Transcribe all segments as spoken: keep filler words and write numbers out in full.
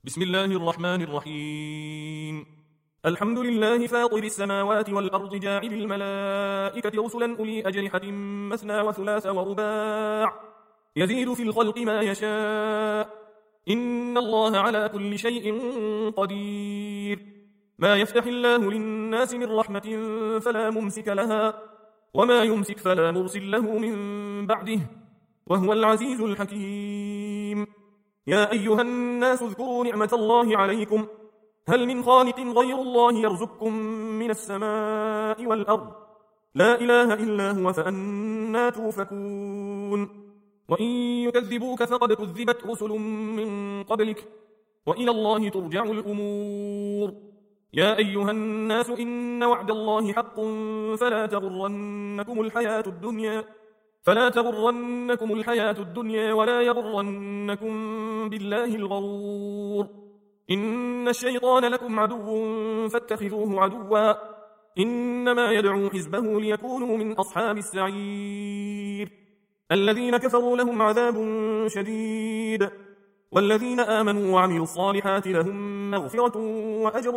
بسم الله الرحمن الرحيم. الحمد لله فاطر السماوات والأرض جاعل الملائكة رسلا أولي أجنحة مثنى وثلاث ورباع يزيد في الخلق ما يشاء إن الله على كل شيء قدير. ما يفتح الله للناس من رحمة فلا ممسك لها وما يمسك فلا مرسل له من بعده وهو العزيز الحكيم. يا أيها الناس اذكروا نعمة الله عليكم هل من خالق غير الله يرزقكم من السماء والأرض لا إله إلا هو فأنا توفكون. وإن يكذبوك فقد كذبت رسل من قبلك وإلى الله ترجع الأمور. يا أيها الناس إن وعد الله حق فلا تغرنكم الحياة الدنيا فلا تغرنكم الحياة الدنيا ولا يغرنكم بالله الغرور. إن الشيطان لكم عدو فاتخذوه عدوا إنما يدعو حزبه ليكونوا من أصحاب السعير. الذين كفروا لهم عذاب شديد والذين آمنوا وعملوا الصالحات لهم مغفرة وأجر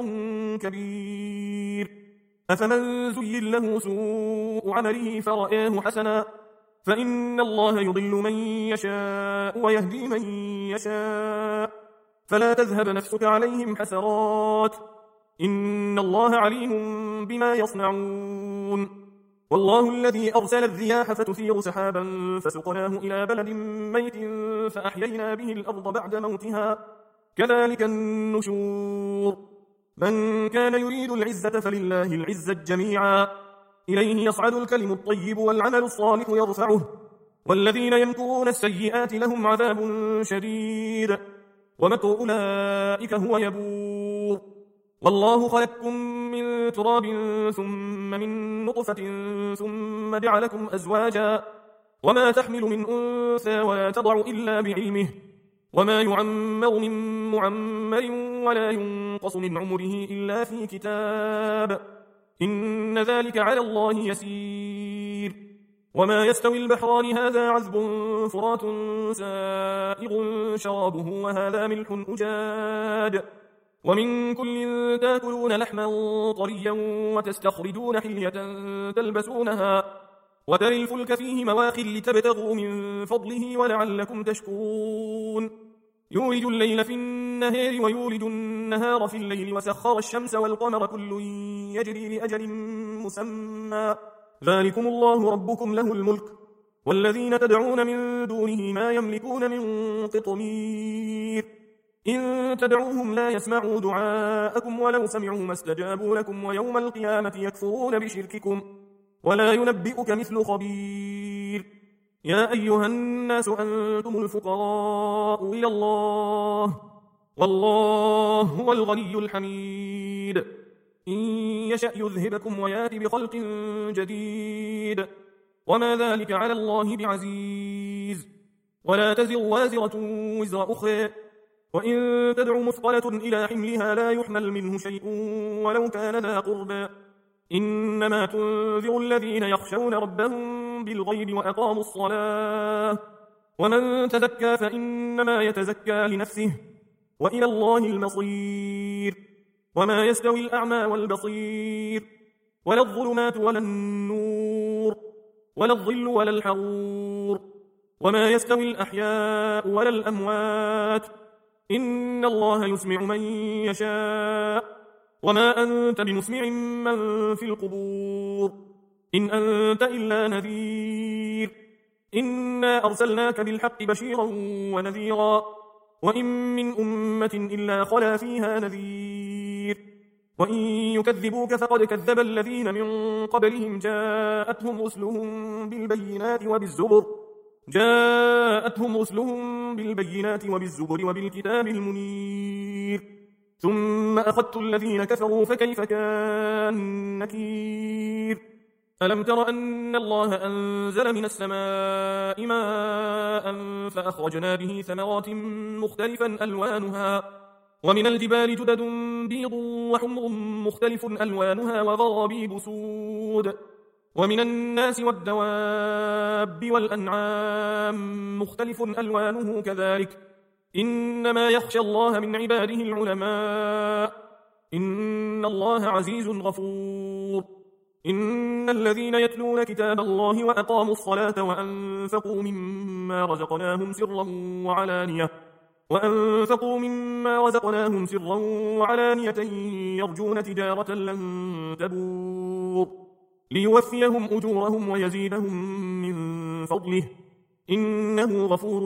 كبير. أفمن زين له سوء عمله فرآه حسنا فإن الله يضل من يشاء ويهدي من يشاء فلا تذهب نفسك عليهم حسرات إن الله عليم بما يصنعون. والله الذي أرسل الرياح فتثير سحابا فسقناه إلى بلد ميت فأحيينا به الأرض بعد موتها كذلك النشور. من كان يريد العزة فلله العزة جميعا إليه يصعد الكلم الطيب والعمل الصالح يرفعه والذين يمكرون السيئات لهم عذاب شديد ومكر أولئك هو يبور. والله خلقكم من تراب ثم من نطفة ثم جعلكم أزواجا وما تحمل من أنثى ولا تضع إلا بعلمه وما يعمر من معمر ولا ينقص من عمره إلا في كتاب إن ذلك على الله يسير. وما يستوي البحران هذا عذب فرات سائغ شرابه وهذا ملح أجاد ومن كل تاكلون لحما طريا وتستخرجون حلية تلبسونها وترى الفلك فيه مواخر لتبتغوا من فضله ولعلكم تشكرون. يولج الليل في النهار ويولج النهار في الليل وسخر الشمس والقمر كل يجري لأجل مسمى ذلكم الله ربكم له الملك والذين تدعون من دونه ما يملكون من قطمير إن تدعوهم لا يسمعوا دعاءكم ولو سمعوا ما استجابوا لكم ويوم القيامة يكفرون بشرككم ولا ينبئك مثل خبير. يا أيها الناس أنتم الفقراء إلى الله والله هو الغني الحميد. إن يشأ يذهبكم ويات بخلق جديد وما ذلك على الله بعزيز. ولا تزر وازرة وزر أخرى وإن تدع مثقلة إلى حملها لا يحمل منه شيء ولو كان ذا قربى إنما تنذر الذين يخشون ربهم بالغيب وأقاموا الصلاة ومن تزكى فإنما يتزكى لنفسه وإلى الله المصير. وما يستوي الأعمى والبصير ولا الظلمات ولا النور ولا الظل ولا الحرور وما يستوي الأحياء ولا الأموات إن الله يسمع من يشاء وما أنت بمسمع من في القبور إن أنت إلا نذير. إنا أرسلناك بالحق بشيرا ونذيرا وإن من أمة إلا خلا فيها نذير. وإن يكذبوك فقد كذب الذين من قبلهم جاءتهم رسلهم بالبينات وبالزبر جاءتهم رسلهم بالبينات وبالزبر وبالكتاب المنير ثم أخذت الذين كفروا فكيف كان نكير. ألم تر أن الله أنزل من السماء ماء فأخرجنا به ثمرات مختلفا ألوانها ومن الجبال جدد بيض وحمر مختلف ألوانها وغرابيب سود ومن الناس والدواب والأنعام مختلف ألوانه كذلك إنما يخشى الله من عباده العلماء إن الله عزيز غفور إن الذين يتلون كتاب الله وأقاموا الصلاة وأنفقوا مما رزقناهم سرا وعلانية وأنفقوا مما رزقناهم سرا وعلانية يرجون تجارة لن تبور ليوفيهم أجورهم ويزيدهم من فضله إنه غفور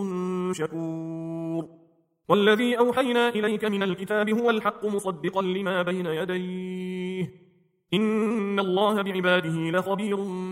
شكور والذي أوحينا إليك من الكتاب هو الحق مصدقا لما بين يديه إن الله بعباده لخبير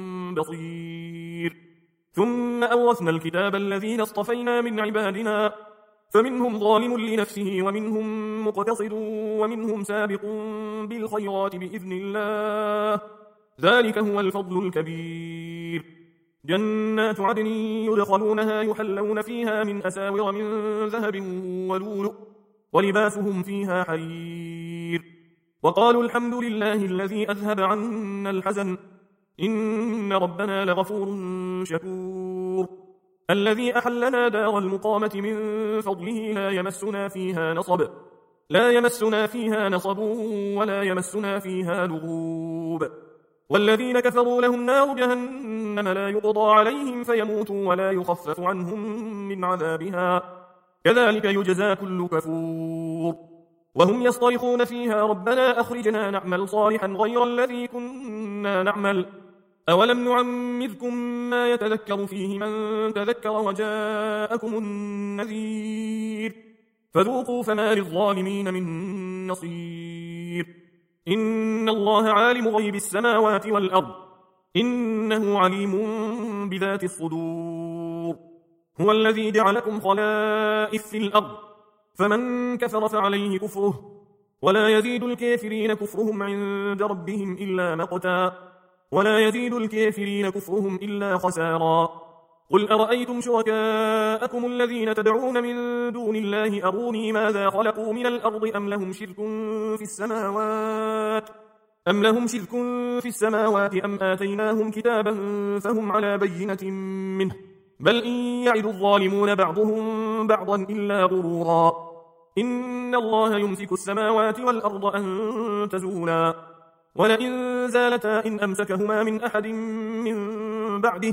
بصير ثم أورثنا الكتاب الذين اصطفينا من عبادنا فمنهم ظالم لنفسه ومنهم مقتصد ومنهم سابق بالخيرات بإذن الله ذلك هو الفضل الكبير جنات عدن يدخلونها يحلون فيها من أساور من ذهب ولؤلؤ ولباسهم فيها حرير وقالوا الحمد لله الذي أذهب عنا الحزن إن ربنا لغفور شكور الذي أحلنا دار المقامة من فضله لا يمسنا فيها نصب لا يمسنا فيها نصب ولا يمسنا فيها لغوب والذين كفروا لهم نار جهنم لا يقضى عليهم فيموتوا ولا يخفف عنهم من عذابها كذلك يجزى كل كفور وهم يصطرخون فيها ربنا أخرجنا نعمل صالحا غير الذي كنا نعمل أولم نعمركم ما يتذكر فيه من تذكر وجاءكم النذير فذوقوا فما للظالمين من نصير إن الله عالم غيب السماوات والأرض إنه عليم بذات الصدور هو الذي جعلكم خلائف في الأرض فمن كفر فعليه كفره ولا يزيد الكافرين كفرهم عند ربهم إلا مقتا ولا يزيد الكافرين كفرهم إلا خسارا قل أرأيتم شركاءكم الذين تدعون من دون الله أروني ماذا خلقوا من الأرض أم لهم شرك في السماوات أم لهم شرك في السماوات أم آتيناهم كتابا فهم على بينة منه بل إن يعد الظالمون بعضهم بعضا إلا غرورا إن الله يمسك السماوات والأرض أن تزولا ولئن زالتا إن أمسكهما من أحد من بعده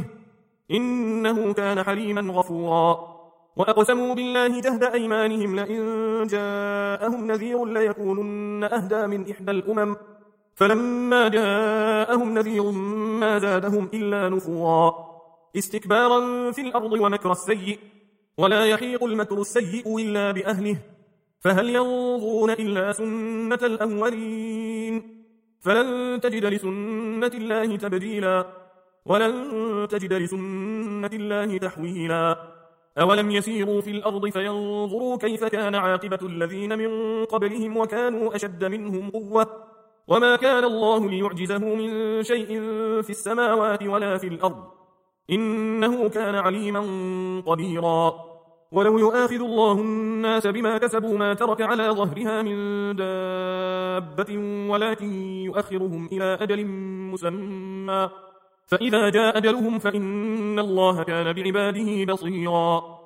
إنه كان حليما غفورا وأقسموا بالله جهد أيمانهم لئن جاءهم نذير ليكونن أهدى من إحدى الأمم فلما جاءهم نذير ما زادهم إلا نفورا استكبارا في الأرض ومكر السيء ولا يحيق المكر السيء إلا بأهله فهل ينظرون إلا سنة الأولين فلن تجد لسنة الله تبديلا ولن تجد لسنة الله تحويلا أولم يسيروا في الأرض فينظروا كيف كان عاقبة الذين من قبلهم وكانوا أشد منهم قوة وما كان الله ليعجزه من شيء في السماوات ولا في الأرض إنه كان عليما قديرا ولو يؤاخذ الله الناس بما كسبوا ما ترك على ظهرها من دابة ولكن يؤخرهم إلى أجل مسمى فإذا جاء أجلهم فإن الله كان بعباده بصيرا